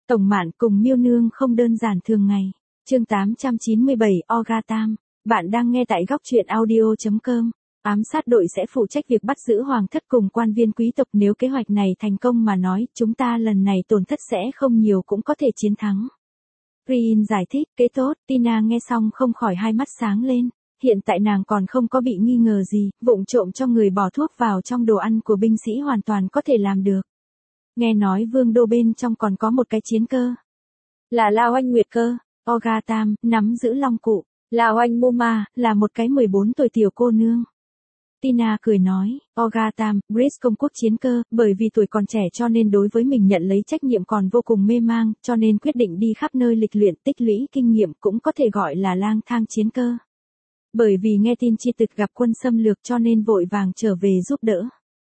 Tổng Mạn cùng Miêu Nương không đơn giản thường ngày. Chương 897 Olga Tam. Bạn đang nghe tại góc truyện audio.com. Ám sát đội sẽ phụ trách việc bắt giữ hoàng thất cùng quan viên quý tộc, nếu kế hoạch này thành công mà nói, chúng ta lần này tổn thất sẽ không nhiều cũng có thể chiến thắng. Rin giải thích, kế tốt. Tina nghe xong không khỏi hai mắt sáng lên. Hiện tại nàng còn không có bị nghi ngờ gì, vụng trộm cho người bỏ thuốc vào trong đồ ăn của binh sĩ hoàn toàn có thể làm được. Nghe nói vương đô bên trong còn có một cái chiến cơ. Là Lao Anh Nguyệt cơ. Olga Tam, nắm giữ long cụ. Lao Anh Muma, là một cái 14 tuổi tiểu cô nương. Tina cười nói, Olga Tam, Bris công quốc chiến cơ, bởi vì tuổi còn trẻ cho nên đối với mình nhận lấy trách nhiệm còn vô cùng mê mang, cho nên quyết định đi khắp nơi lịch luyện tích lũy kinh nghiệm, cũng có thể gọi là lang thang chiến cơ. Bởi vì nghe tin Chi Tực gặp quân xâm lược cho nên vội vàng trở về giúp đỡ.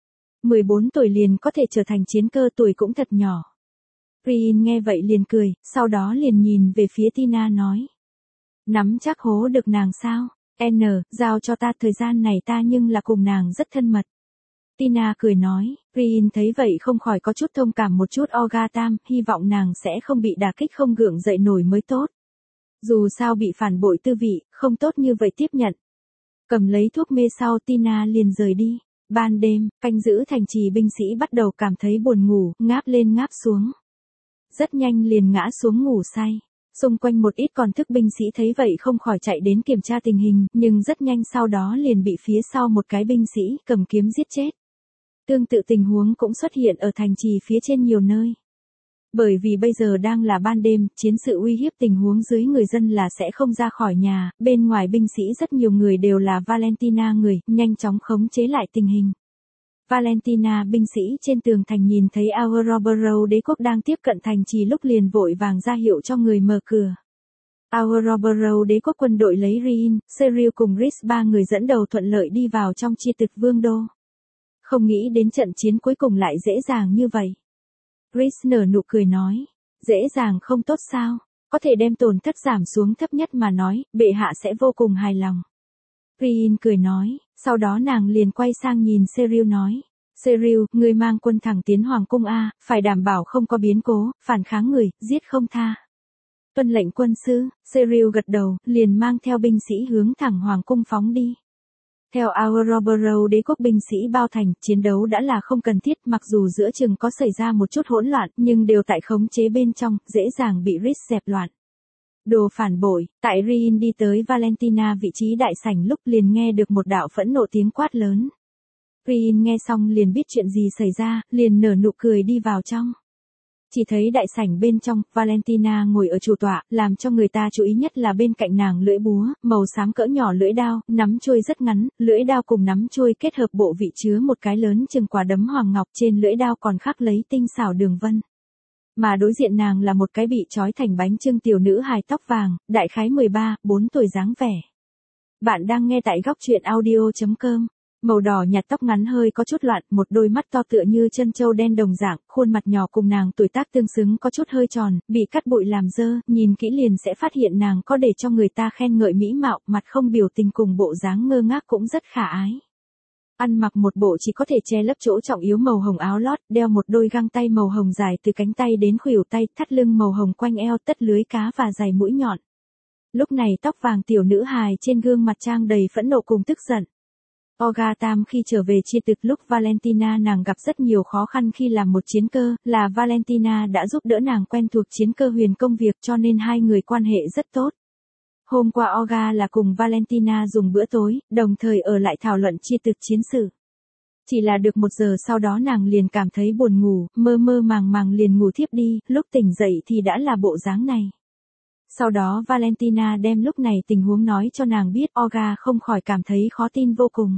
14 tuổi liền có thể trở thành chiến cơ, tuổi cũng thật nhỏ. Rin nghe vậy liền cười, sau đó liền nhìn về phía Tina nói. Nắm chắc hố được nàng sao? Giao cho ta, thời gian này ta nhưng là cùng nàng rất thân mật. Tina cười nói, Rin thấy vậy không khỏi có chút thông cảm một chút Olga Tam, hy vọng nàng sẽ không bị đả kích không gượng dậy nổi mới tốt. Dù sao bị phản bội tư vị, không tốt như vậy tiếp nhận. Cầm lấy thuốc mê sau Tina liền rời đi. Ban đêm, canh giữ thành trì binh sĩ bắt đầu cảm thấy buồn ngủ, ngáp lên ngáp xuống. Rất nhanh liền ngã xuống ngủ say. Xung quanh một ít còn thức binh sĩ thấy vậy không khỏi chạy đến kiểm tra tình hình, nhưng rất nhanh sau đó liền bị phía sau một cái binh sĩ cầm kiếm giết chết. Tương tự tình huống cũng xuất hiện ở thành trì phía trên nhiều nơi. Bởi vì bây giờ đang là ban đêm, chiến sự uy hiếp tình huống dưới người dân là sẽ không ra khỏi nhà, bên ngoài binh sĩ rất nhiều người đều là Valentina người, nhanh chóng khống chế lại tình hình. Valentina binh sĩ trên tường thành nhìn thấy Auroboro đế quốc đang tiếp cận thành trì lúc liền vội vàng ra hiệu cho người mở cửa. Auroboro đế quốc quân đội lấy Rin, Cyril cùng Rhys ba người dẫn đầu thuận lợi đi vào trong Chi Tực vương đô. Không nghĩ đến trận chiến cuối cùng lại dễ dàng như vậy. Rhys nở nụ cười nói, dễ dàng không tốt sao, có thể đem tổn thất giảm xuống thấp nhất mà nói, bệ hạ sẽ vô cùng hài lòng. Rin cười nói, sau đó nàng liền quay sang nhìn Cyril nói, Cyril, ngươi mang quân thẳng tiến hoàng cung A, phải đảm bảo không có biến cố, phản kháng người, giết không tha. Tuân lệnh quân sư. Cyril gật đầu, liền mang theo binh sĩ hướng thẳng hoàng cung phóng đi. Theo Auroboro đế quốc binh sĩ bao thành, chiến đấu đã là không cần thiết, mặc dù giữa chừng có xảy ra một chút hỗn loạn, nhưng đều tại khống chế bên trong, dễ dàng bị Rhys dẹp loạn. Đồ phản bội. Tại Rin đi tới Valentina vị trí đại sảnh lúc liền nghe được một đạo phẫn nộ tiếng quát lớn. Rin nghe xong liền biết chuyện gì xảy ra, liền nở nụ cười đi vào trong. Chỉ thấy đại sảnh bên trong, Valentina ngồi ở chủ tọa, làm cho người ta chú ý nhất là bên cạnh nàng lưỡi búa, màu xám cỡ nhỏ lưỡi đao, nắm chuôi rất ngắn, lưỡi đao cùng nắm chuôi kết hợp bộ vị chứa một cái lớn chừng quả đấm hoàng ngọc, trên lưỡi đao còn khắc lấy tinh xảo đường vân. Mà đối diện nàng là một cái bị trói thành bánh chưng tiểu nữ hài tóc vàng, đại khái 13-4 tuổi dáng vẻ. Bạn đang nghe tại góc truyện audio.com. Màu đỏ nhạt tóc ngắn hơi có chút loạn, một đôi mắt to tựa như chân trâu đen đồng dạng, khuôn mặt nhỏ cùng nàng tuổi tác tương xứng có chút hơi tròn, bị cắt bụi làm dơ, nhìn kỹ liền sẽ phát hiện nàng có để cho người ta khen ngợi mỹ mạo, mặt không biểu tình cùng bộ dáng ngơ ngác cũng rất khả ái. Ăn mặc một bộ chỉ có thể che lấp chỗ trọng yếu màu hồng áo lót, đeo một đôi găng tay màu hồng dài từ cánh tay đến khuỷu tay, thắt lưng màu hồng quanh eo, tất lưới cá và giày mũi nhọn. Lúc này tóc vàng tiểu nữ hài trên gương mặt trang đầy phẫn nộ cùng tức giận. Olga Tam khi trở về Chi Tực lúc Valentina nàng gặp rất nhiều khó khăn khi làm một chiến cơ, là Valentina đã giúp đỡ nàng quen thuộc chiến cơ huyền công việc cho nên hai người quan hệ rất tốt. Hôm qua Olga là cùng Valentina dùng bữa tối, đồng thời ở lại thảo luận Chi Tực chiến sự. Chỉ là được 1 giờ sau đó nàng liền cảm thấy buồn ngủ, mơ mơ màng màng liền ngủ thiếp đi, lúc tỉnh dậy thì đã là bộ dáng này. Sau đó Valentina đem lúc này tình huống nói cho nàng biết, Olga không khỏi cảm thấy khó tin vô cùng.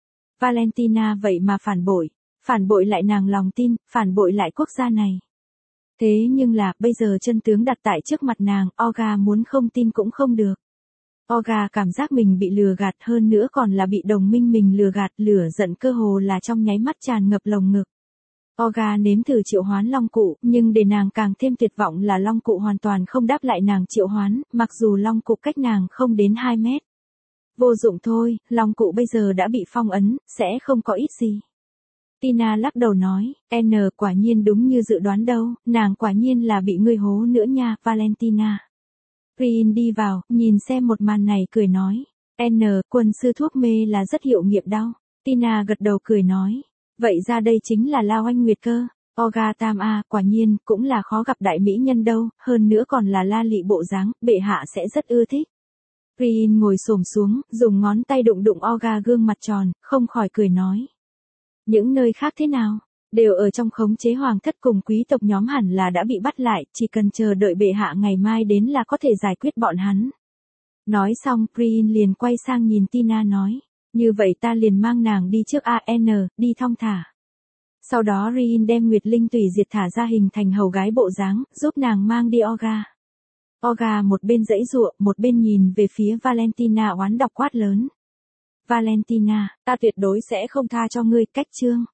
Valentina vậy mà phản bội lại nàng lòng tin, phản bội lại quốc gia này. Thế nhưng là, bây giờ chân tướng đặt tại trước mặt nàng, Olga muốn không tin cũng không được. Olga cảm giác mình bị lừa gạt, hơn nữa còn là bị đồng minh mình lừa gạt, lửa giận cơ hồ là trong nháy mắt tràn ngập lồng ngực. Olga nếm thử triệu hoán long cụ, nhưng để nàng càng thêm tuyệt vọng là long cụ hoàn toàn không đáp lại nàng triệu hoán, mặc dù long cụ cách nàng không đến 2 mét. Vô dụng thôi, long cụ bây giờ đã bị phong ấn, sẽ không có ít gì. Tina lắc đầu nói, quả nhiên đúng như dự đoán đâu, nàng quả nhiên là bị ngươi hố nữa nha, Valentina. Prin đi vào, nhìn xem một màn này cười nói, quần sư thuốc mê là rất hiệu nghiệm đau. Tina gật đầu cười nói, vậy ra đây chính là La Oanh Nguyệt cơ. Olga Tam A, quả nhiên, cũng là khó gặp đại mỹ nhân đâu, hơn nữa còn là la lị bộ dáng, bệ hạ sẽ rất ưa thích. Prin ngồi xổm xuống, dùng ngón tay đụng đụng Olga gương mặt tròn, không khỏi cười nói. Những nơi khác thế nào? Đều ở trong khống chế hoàng thất cùng quý tộc nhóm hẳn là đã bị bắt lại, chỉ cần chờ đợi bệ hạ ngày mai đến là có thể giải quyết bọn hắn. Nói xong Prin liền quay sang nhìn Tina nói, như vậy ta liền mang nàng đi trước đi thong thả. Sau đó Rin đem Nguyệt Linh tùy diệt thả ra hình thành hầu gái bộ dáng, giúp nàng mang đi Olga. Olga một bên giãy giụa, một bên nhìn về phía Valentina oán độc quát lớn. Valentina, ta tuyệt đối sẽ không tha cho ngươi, cách chương.